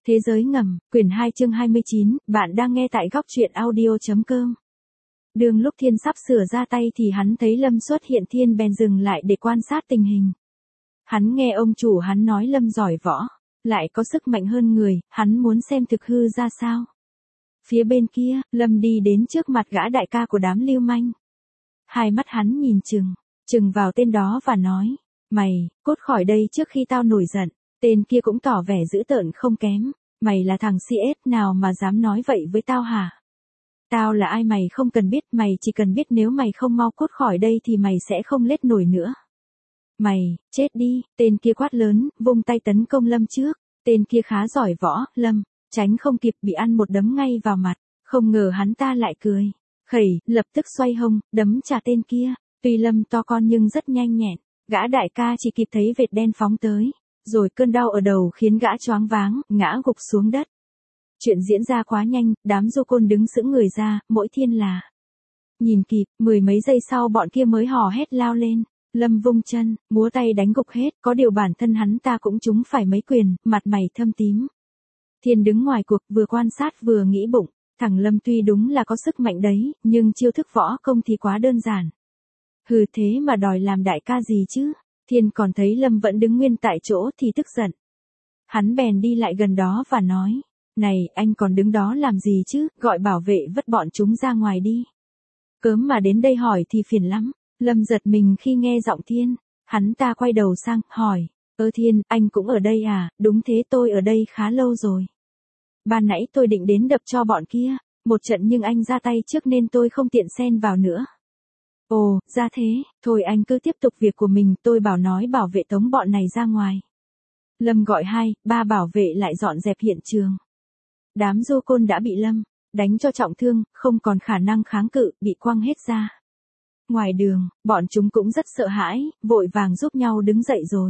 Thế giới ngầm, quyển 2 chương 29, bạn đang nghe tại góc truyện audio.com. Đường lúc Thiên sắp sửa ra tay thì hắn thấy Lâm xuất hiện, Thiên bèn dừng lại để quan sát tình hình. Hắn nghe ông chủ hắn nói Lâm giỏi võ, lại có sức mạnh hơn người, hắn muốn xem thực hư ra sao. Phía bên kia, Lâm đi đến trước mặt gã đại ca của đám lưu manh. Hai mắt hắn nhìn chừng vào tên đó và nói, mày, cút khỏi đây trước khi tao nổi giận. Tên kia cũng tỏ vẻ dữ tợn không kém, mày là thằng CS nào mà dám nói vậy với tao hả? Tao là ai mày không cần biết, mày chỉ cần biết nếu mày không mau cút khỏi đây thì mày sẽ không lết nổi nữa. Mày, chết đi, tên kia quát lớn, vung tay tấn công Lâm trước, tên kia khá giỏi võ, Lâm, tránh không kịp bị ăn một đấm ngay vào mặt, không ngờ hắn ta lại cười, khẩy, lập tức xoay hông, đấm trả tên kia, tuy Lâm to con nhưng rất nhanh nhẹn, gã đại ca chỉ kịp thấy vệt đen phóng tới. Rồi cơn đau ở đầu khiến gã choáng váng, ngã gục xuống đất. Chuyện diễn ra quá nhanh, đám du côn đứng sững người ra, mỗi Thiên là nhìn kịp, 10 mấy giây sau bọn kia mới hò hét lao lên. Lâm vung chân, múa tay đánh gục hết, có điều bản thân hắn ta cũng trúng phải mấy quyền, mặt mày thâm tím. Thiên đứng ngoài cuộc vừa quan sát vừa nghĩ bụng, thằng Lâm tuy đúng là có sức mạnh đấy, nhưng chiêu thức võ công thì quá đơn giản. Hừ, thế mà đòi làm đại ca gì chứ? Thiên còn thấy Lâm vẫn đứng nguyên tại chỗ thì tức giận. Hắn bèn đi lại gần đó và nói, này, anh còn đứng đó làm gì chứ, gọi bảo vệ vứt bọn chúng ra ngoài đi. Cớm mà đến đây hỏi thì phiền lắm. Lâm giật mình khi nghe giọng Thiên, hắn ta quay đầu sang, hỏi, Thiên, anh cũng ở đây à? Đúng thế, tôi ở đây khá lâu rồi. Ban nãy tôi định đến đập cho bọn kia, một trận nhưng anh ra tay trước nên tôi không tiện xen vào nữa. Ồ, ra thế, thôi anh cứ tiếp tục việc của mình, tôi nói bảo vệ tống bọn này ra ngoài. Lâm gọi 2, 3 bảo vệ lại dọn dẹp hiện trường. Đám du côn đã bị Lâm đánh cho trọng thương, không còn khả năng kháng cự, bị quăng hết ra. Ngoài đường, bọn chúng cũng rất sợ hãi, vội vàng giúp nhau đứng dậy rồi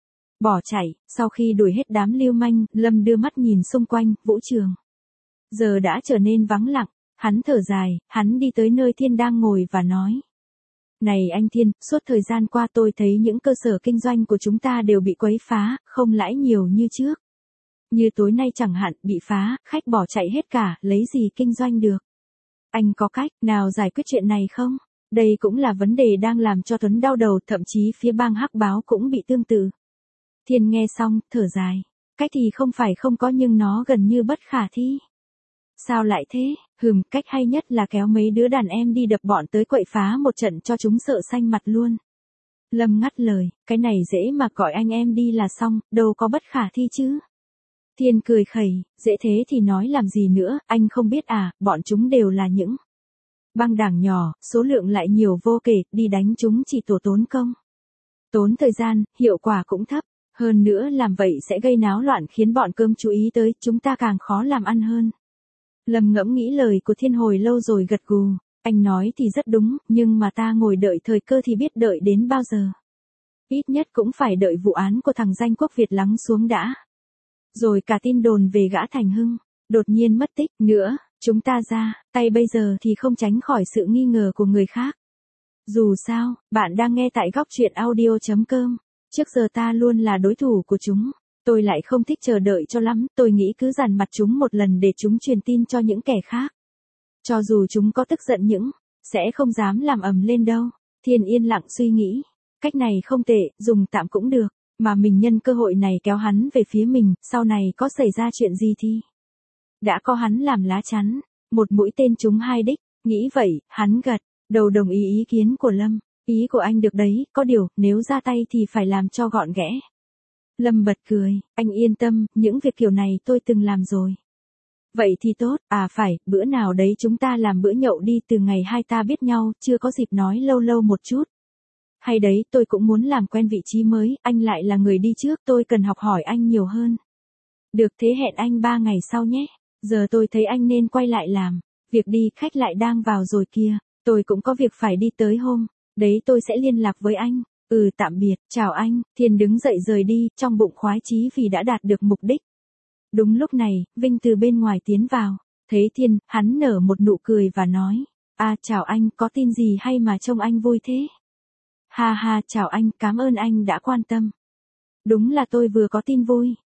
bỏ chạy. Sau khi đuổi hết đám lưu manh, Lâm đưa mắt nhìn xung quanh, vũ trường giờ đã trở nên vắng lặng. Hắn thở dài, hắn đi tới nơi Thiên đang ngồi và nói, này anh Thiên, suốt thời gian qua tôi thấy những cơ sở kinh doanh của chúng ta đều bị quấy phá, không lãi nhiều như trước. Như tối nay chẳng hạn, bị phá, khách bỏ chạy hết cả, lấy gì kinh doanh được. Anh có cách nào giải quyết chuyện này không? Đây cũng là vấn đề đang làm cho Tuấn đau đầu, thậm chí phía bang Hắc Báo cũng bị tương tự. Thiên nghe xong, thở dài. Cách thì không phải không có nhưng nó gần như bất khả thi. Sao lại thế? Cách hay nhất là kéo mấy đứa đàn em đi đập bọn tới quậy phá một trận cho chúng sợ xanh mặt luôn. Lâm ngắt lời, cái này dễ mà, gọi anh em đi là xong, đâu có bất khả thi chứ. Thiên cười khẩy, dễ thế thì nói làm gì nữa, anh không biết à, bọn chúng đều là những băng đảng nhỏ, số lượng lại nhiều vô kể, đi đánh chúng chỉ tốn công. Tốn thời gian, hiệu quả cũng thấp. Hơn nữa làm vậy sẽ gây náo loạn khiến bọn cơm chú ý tới, chúng ta càng khó làm ăn hơn. Lâm ngẫm nghĩ lời của Thiên hồi lâu rồi gật gù, anh nói thì rất đúng, nhưng mà ta ngồi đợi thời cơ thì biết đợi đến bao giờ. Ít nhất cũng phải đợi vụ án của thằng danh quốc Việt lắng xuống đã. Rồi cả tin đồn về gã Thành Hưng đột nhiên mất tích nữa, chúng ta ra tay bây giờ thì không tránh khỏi sự nghi ngờ của người khác. Dù sao, bạn đang nghe tại góc truyện audio.com. Trước giờ ta luôn là đối thủ của chúng. Tôi lại không thích chờ đợi cho lắm, tôi nghĩ cứ dằn mặt chúng một lần để chúng truyền tin cho những kẻ khác. Cho dù chúng có tức giận sẽ không dám làm ầm lên đâu. Thiên yên lặng suy nghĩ. Cách này không tệ, dùng tạm cũng được. Mà mình nhân cơ hội này kéo hắn về phía mình, sau này có xảy ra chuyện gì thì đã có hắn làm lá chắn. Một mũi tên trúng 2 đích, nghĩ vậy, hắn gật đầu đồng ý kiến của Lâm. Ý của anh được đấy, có điều, nếu ra tay thì phải làm cho gọn ghẽ. Lâm bật cười, anh yên tâm, những việc kiểu này tôi từng làm rồi. Vậy thì tốt, phải, bữa nào đấy chúng ta làm bữa nhậu đi, từ ngày hai ta biết nhau, chưa có dịp nói lâu lâu một chút. Hay đấy, tôi cũng muốn làm quen vị trí mới, anh lại là người đi trước, tôi cần học hỏi anh nhiều hơn. Được, thế hẹn anh 3 ngày sau nhé, giờ tôi thấy anh nên quay lại làm, việc đi, khách lại đang vào rồi kìa, tôi cũng có việc phải đi tới hôm. Đấy tôi sẽ liên lạc với anh. Tạm biệt, chào anh. Thiên đứng dậy rời đi, trong bụng khoái chí vì đã đạt được mục đích. Đúng lúc này, Vinh từ bên ngoài tiến vào. Thấy Thiên, hắn nở một nụ cười và nói, chào anh, có tin gì hay mà trông anh vui thế? Ha ha, chào anh, cảm ơn anh đã quan tâm. Đúng là tôi vừa có tin vui.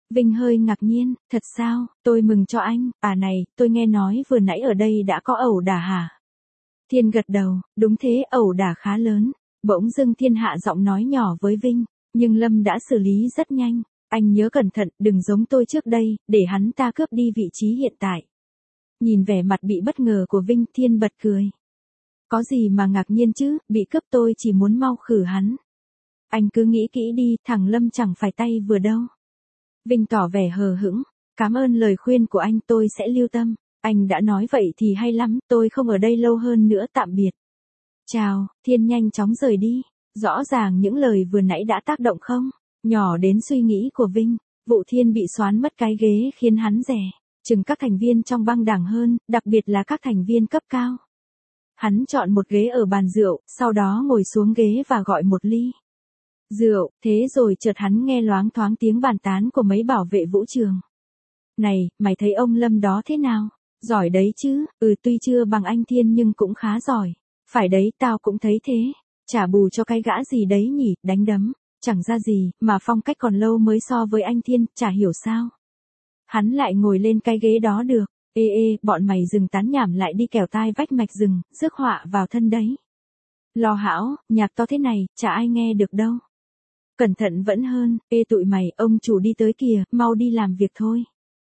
Vinh hơi ngạc nhiên, thật sao, tôi mừng cho anh, này, tôi nghe nói vừa nãy ở đây đã có ẩu đả hả? Thiên gật đầu, đúng thế, ẩu đả khá lớn. Bỗng dưng Thiên hạ giọng nói nhỏ với Vinh, nhưng Lâm đã xử lý rất nhanh. Anh nhớ cẩn thận, đừng giống tôi trước đây, để hắn ta cướp đi vị trí hiện tại. Nhìn vẻ mặt bị bất ngờ của Vinh, Thiên bật cười. Có gì mà ngạc nhiên chứ, bị cướp tôi chỉ muốn mau khử hắn. Anh cứ nghĩ kỹ đi, thằng Lâm chẳng phải tay vừa đâu. Vinh tỏ vẻ hờ hững, cảm ơn lời khuyên của anh, tôi sẽ lưu tâm. Anh đã nói vậy thì hay lắm, tôi không ở đây lâu hơn nữa, tạm biệt. Chào, Thiên nhanh chóng rời đi. Rõ ràng những lời vừa nãy đã tác động không? Nhỏ đến suy nghĩ của Vinh, vụ Thiên bị xoán mất cái ghế khiến hắn rẻ chừng các thành viên trong băng đảng hơn, đặc biệt là các thành viên cấp cao. Hắn chọn một ghế ở bàn rượu, sau đó ngồi xuống ghế và gọi một ly rượu, thế rồi chợt hắn nghe loáng thoáng tiếng bàn tán của mấy bảo vệ vũ trường. Này, mày thấy ông Lâm đó thế nào? Giỏi đấy chứ, tuy chưa bằng anh Thiên nhưng cũng khá giỏi. Phải đấy, tao cũng thấy thế. Trả bù cho cái gã gì đấy nhỉ, đánh đấm, chẳng ra gì, mà phong cách còn lâu mới so với anh Thiên, chả hiểu sao. Hắn lại ngồi lên cái ghế đó được. Ê, bọn mày dừng tán nhảm lại đi, kẻo tai vách mạch rừng, rước họa vào thân đấy. Lo hão, nhạc to thế này, chả ai nghe được đâu. Cẩn thận vẫn hơn, tụi mày, ông chủ đi tới kìa, mau đi làm việc thôi.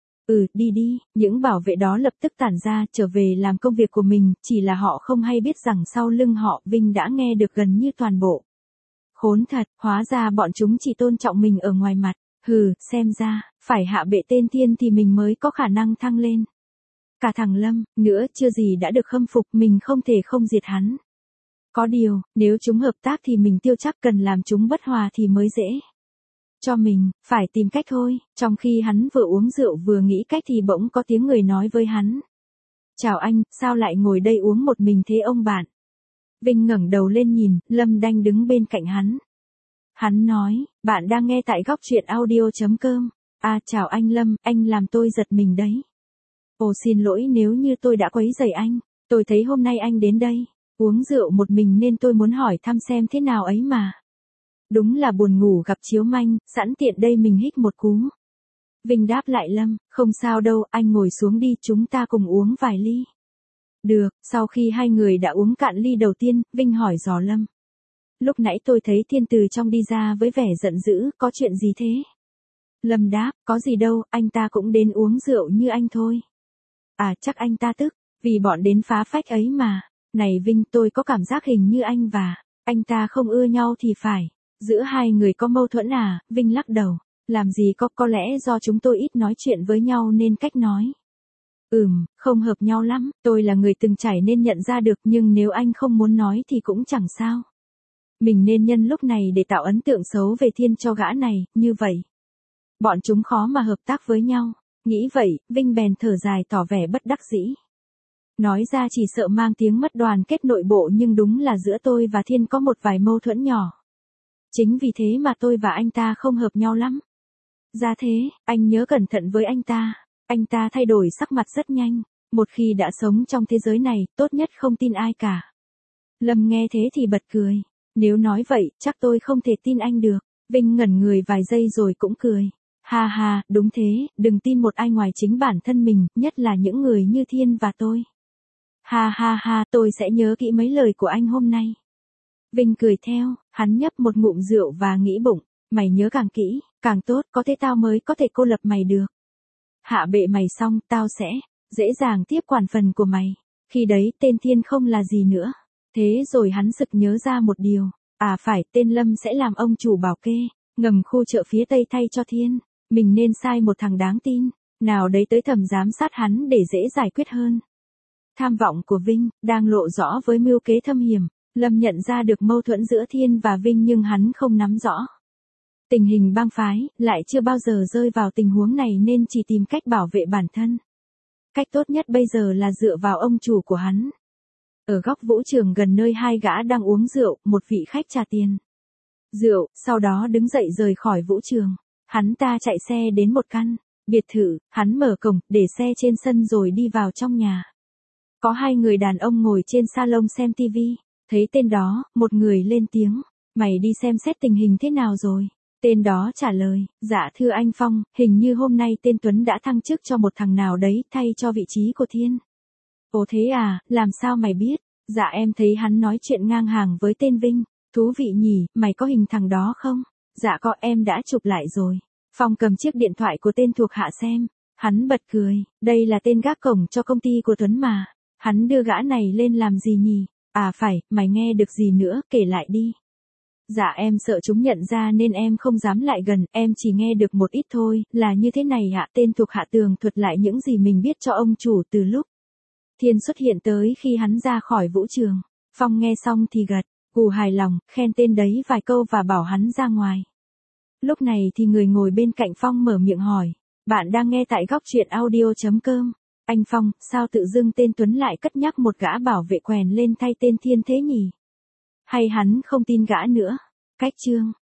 Đi, những bảo vệ đó lập tức tản ra, trở về làm công việc của mình, chỉ là họ không hay biết rằng sau lưng họ, Vinh đã nghe được gần như toàn bộ. Khốn thật, hóa ra bọn chúng chỉ tôn trọng mình ở ngoài mặt, xem ra, phải hạ bệ tên Thiên thì mình mới có khả năng thăng lên. Cả thằng Lâm, nữa, chưa gì đã được khâm phục, mình không thể không diệt hắn. Có điều, nếu chúng hợp tác thì mình tiêu chắc cần làm chúng bất hòa thì mới dễ. Cho mình, phải tìm cách thôi. Trong khi hắn vừa uống rượu vừa nghĩ cách thì bỗng có tiếng người nói với hắn. Chào anh, sao lại ngồi đây uống một mình thế ông bạn? Vinh ngẩng đầu lên nhìn, Lâm đang đứng bên cạnh hắn. Hắn nói, bạn đang nghe tại góc truyện audio.com. Chào anh Lâm, anh làm tôi giật mình đấy. Xin lỗi nếu như tôi đã quấy rầy anh. Tôi thấy hôm nay anh đến đây, uống rượu một mình nên tôi muốn hỏi thăm xem thế nào ấy mà. Đúng là buồn ngủ gặp chiếu manh, sẵn tiện đây mình hít một cú. Vinh đáp lại Lâm, không sao đâu, anh ngồi xuống đi, chúng ta cùng uống vài ly. Được, sau khi hai người đã uống cạn ly đầu tiên, Vinh hỏi dò Lâm. Lúc nãy tôi thấy Thiên từ trong đi ra với vẻ giận dữ, có chuyện gì thế? Lâm đáp, có gì đâu, anh ta cũng đến uống rượu như anh thôi. Chắc anh ta tức, vì bọn đến phá phách ấy mà. Này Vinh, tôi có cảm giác hình như anh và anh ta không ưa nhau thì phải. Giữa hai người có mâu thuẫn à? Vinh lắc đầu. Làm gì có lẽ do chúng tôi ít nói chuyện với nhau nên cách nói. Không hợp nhau lắm, tôi là người từng trải nên nhận ra được, nhưng nếu anh không muốn nói thì cũng chẳng sao. Mình nên nhân lúc này để tạo ấn tượng xấu về Thiên cho gã này, như vậy. Bọn chúng khó mà hợp tác với nhau. Nghĩ vậy, Vinh bèn thở dài tỏ vẻ bất đắc dĩ. Nói ra chỉ sợ mang tiếng mất đoàn kết nội bộ, nhưng đúng là giữa tôi và Thiên có một vài mâu thuẫn nhỏ. Chính vì thế mà tôi và anh ta không hợp nhau lắm. Ra thế, anh nhớ cẩn thận với anh ta. Anh ta thay đổi sắc mặt rất nhanh. Một khi đã sống trong thế giới này, tốt nhất không tin ai cả. Lâm nghe thế thì bật cười. Nếu nói vậy, chắc tôi không thể tin anh được. Vinh ngẩn người vài giây rồi cũng cười. Ha, đúng thế, đừng tin một ai ngoài chính bản thân mình, nhất là những người như Thiên và tôi. Ha, tôi sẽ nhớ kỹ mấy lời của anh hôm nay. Vinh cười theo, hắn nhấp một ngụm rượu và nghĩ bụng, mày nhớ càng kỹ, càng tốt, có thế tao mới có thể cô lập mày được. Hạ bệ mày xong, tao sẽ dễ dàng tiếp quản phần của mày. Khi đấy, tên Thiên không là gì nữa. Thế rồi hắn sực nhớ ra một điều. Phải, tên Lâm sẽ làm ông chủ bảo kê, ngầm khu chợ phía Tây thay cho Thiên. Mình nên sai một thằng đáng tin, nào đấy tới thầm giám sát hắn để dễ giải quyết hơn. Tham vọng của Vinh đang lộ rõ với mưu kế thâm hiểm. Lâm nhận ra được mâu thuẫn giữa Thiên và Vinh nhưng hắn không nắm rõ tình hình bang phái, lại chưa bao giờ rơi vào tình huống này nên chỉ tìm cách bảo vệ bản thân. Cách tốt nhất bây giờ là dựa vào ông chủ của hắn. Ở góc vũ trường gần nơi hai gã đang uống rượu, một vị khách trả tiền rượu, sau đó đứng dậy rời khỏi vũ trường. Hắn ta chạy xe đến một căn biệt thự, hắn mở cổng, để xe trên sân rồi đi vào trong nhà. Có hai người đàn ông ngồi trên salon xem tivi. Thấy tên đó, một người lên tiếng. Mày đi xem xét tình hình thế nào rồi? Tên đó trả lời, dạ thưa anh Phong, hình như hôm nay tên Tuấn đã thăng chức cho một thằng nào đấy thay cho vị trí của Thiên. Ồ thế à, làm sao mày biết? Dạ em thấy hắn nói chuyện ngang hàng với tên Vinh. Thú vị nhỉ, mày có hình thằng đó không? Dạ có, em đã chụp lại rồi. Phong cầm chiếc điện thoại của tên thuộc hạ xem. Hắn bật cười, đây là tên gác cổng cho công ty của Tuấn mà. Hắn đưa gã này lên làm gì nhỉ? À phải, mày nghe được gì nữa, kể lại đi. Dạ em sợ chúng nhận ra nên em không dám lại gần, em chỉ nghe được một ít thôi, là như thế này ạ. Tên thuộc hạ tường thuật lại những gì mình biết cho ông chủ từ lúc Thiên xuất hiện tới khi hắn ra khỏi vũ trường. Phong nghe xong thì gật gù hài lòng, khen tên đấy vài câu và bảo hắn ra ngoài. Lúc này thì người ngồi bên cạnh Phong mở miệng hỏi, bạn đang nghe tại góc truyện audio.com. Anh Phong, sao tự dưng tên Tuấn lại cất nhắc một gã bảo vệ quèn lên thay tên Thiên thế nhỉ? Hay hắn không tin gã nữa? Cách chương